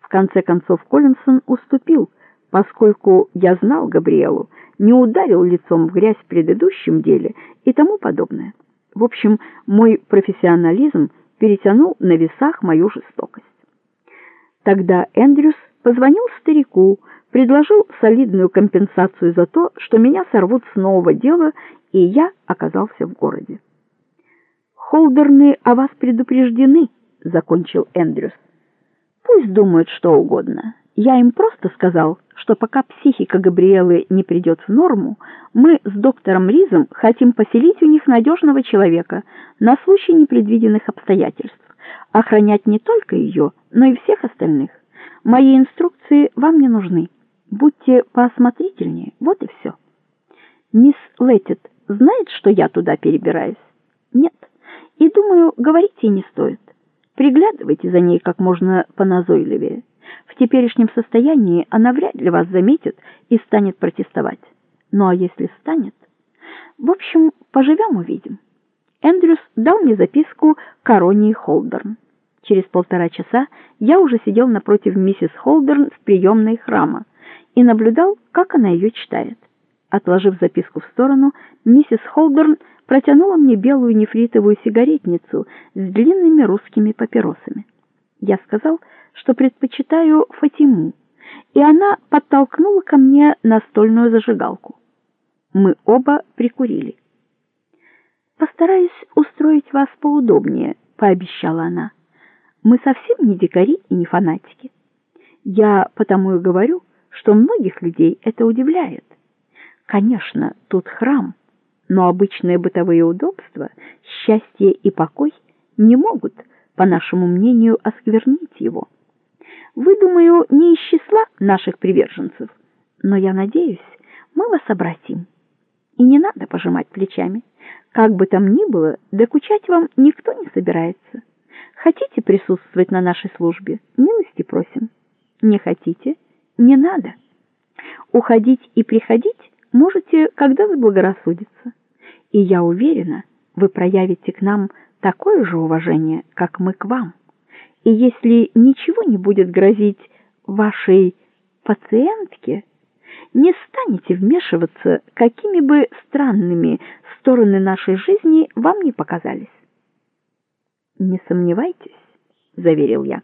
В конце концов Коллинсон уступил, поскольку я знал Габриэлу, не ударил лицом в грязь в предыдущем деле и тому подобное. В общем, мой профессионализм перетянул на весах мою жестокость. Тогда Эндрюс позвонил старику, предложил солидную компенсацию за то, что меня сорвут с нового дела, и я оказался в городе. «Холдерны о вас предупреждены», — закончил Эндрюс. «Пусть думают что угодно. Я им просто сказал, что пока психика Габриэлы не придет в норму, мы с доктором Ризом хотим поселить у них надежного человека на случай непредвиденных обстоятельств, охранять не только ее, но и всех остальных. Мои инструкции вам не нужны. Будьте поосмотрительнее, вот и все. Мисс Леттит знает, что я туда перебираюсь? Нет. И, думаю, говорить ей не стоит. Приглядывайте за ней как можно поназойливее. В теперешнем состоянии она вряд ли вас заметит и станет протестовать. Ну а если станет? В общем, поживем-увидим. Эндрюс дал мне записку Коронии Холдерн. Через 1,5 часа я уже сидел напротив миссис Холдерн в приемной храма и наблюдал, как она ее читает. Отложив записку в сторону, миссис Холдерн протянула мне белую нефритовую сигаретницу с длинными русскими папиросами. Я сказал, что предпочитаю Фатиму, и она подтолкнула ко мне настольную зажигалку. Мы оба прикурили. «Постараюсь устроить вас поудобнее», — пообещала она. «Мы совсем не дикари и не фанатики. Я потому и говорю, что многих людей это удивляет. Конечно, тут храм, но обычные бытовые удобства, счастье и покой не могут, по нашему мнению, осквернить его. Вы, думаю, не из числа наших приверженцев, но я надеюсь, мы вас обратим. И не надо пожимать плечами. Как бы там ни было, докучать вам никто не собирается. Хотите присутствовать на нашей службе? Милости просим. Не хотите? Не надо. Уходить и приходить можете, когда заблагорассудится. И я уверена, вы проявите к нам такое же уважение, как мы к вам. И если ничего не будет грозить вашей пациентке, не станете вмешиваться, какими бы странными стороны нашей жизни вам не показались. «Не сомневайтесь», — заверил я.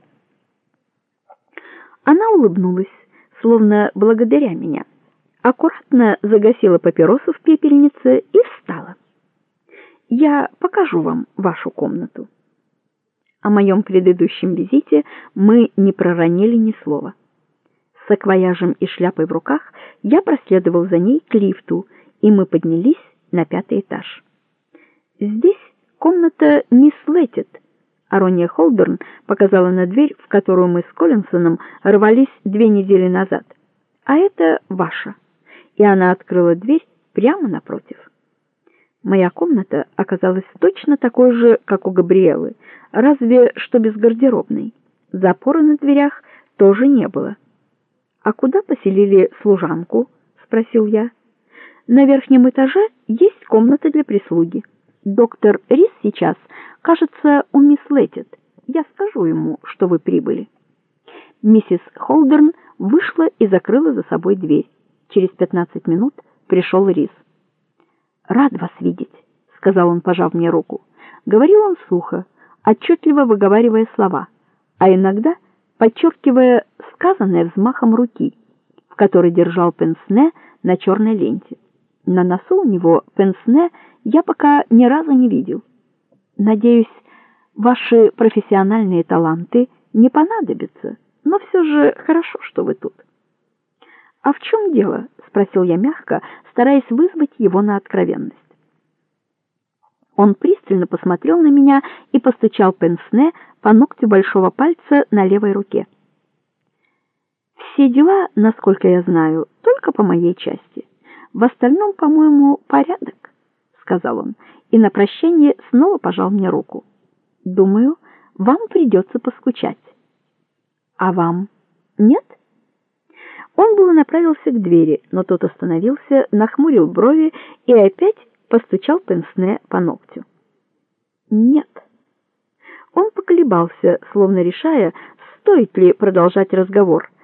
Она улыбнулась, словно благодаря меня, аккуратно загасила папиросу в пепельнице и встала. «Я покажу вам вашу комнату». О моем предыдущем визите мы не проронили ни слова. С саквояжем и шляпой в руках я проследовал за ней к лифту, и мы поднялись на 5-й этаж. «Здесь комната мисс Леттит», — Арония Холдерн показала на дверь, в которую мы с Коллинсоном рвались 2 недели назад. «А это ваша». И она открыла дверь прямо напротив. Моя комната оказалась точно такой же, как у Габриэлы, разве что без гардеробной. Запора на дверях тоже не было. «А куда поселили служанку?» — спросил я. «На верхнем этаже есть комната для прислуги. Доктор Рис сейчас, кажется, у мисс Леттит. Я скажу ему, что вы прибыли». Миссис Холдерн вышла и закрыла за собой дверь. Через 15 минут пришел Рис. «Рад вас видеть», — сказал он, пожав мне руку. Говорил он сухо, отчетливо выговаривая слова, а иногда подчеркивая сказанное взмахом руки, в которой держал пенсне на черной ленте. На носу у него пенсне я пока ни разу не видел. «Надеюсь, ваши профессиональные таланты не понадобятся, но все же хорошо, что вы тут». «А в чем дело?» — спросил я мягко, стараясь вызвать его на откровенность. Он пристально посмотрел на меня и постучал пенсне по ногтю большого пальца на левой руке. «Все дела, насколько я знаю, только по моей части. В остальном, по-моему, порядок», — сказал он, и на прощание снова пожал мне руку. «Думаю, вам придется поскучать». «А вам нет?» Он было направился к двери, но тот остановился, нахмурил брови и опять постучал пенсне по ногтю. «Нет». Он поколебался, словно решая, стоит ли продолжать разговор.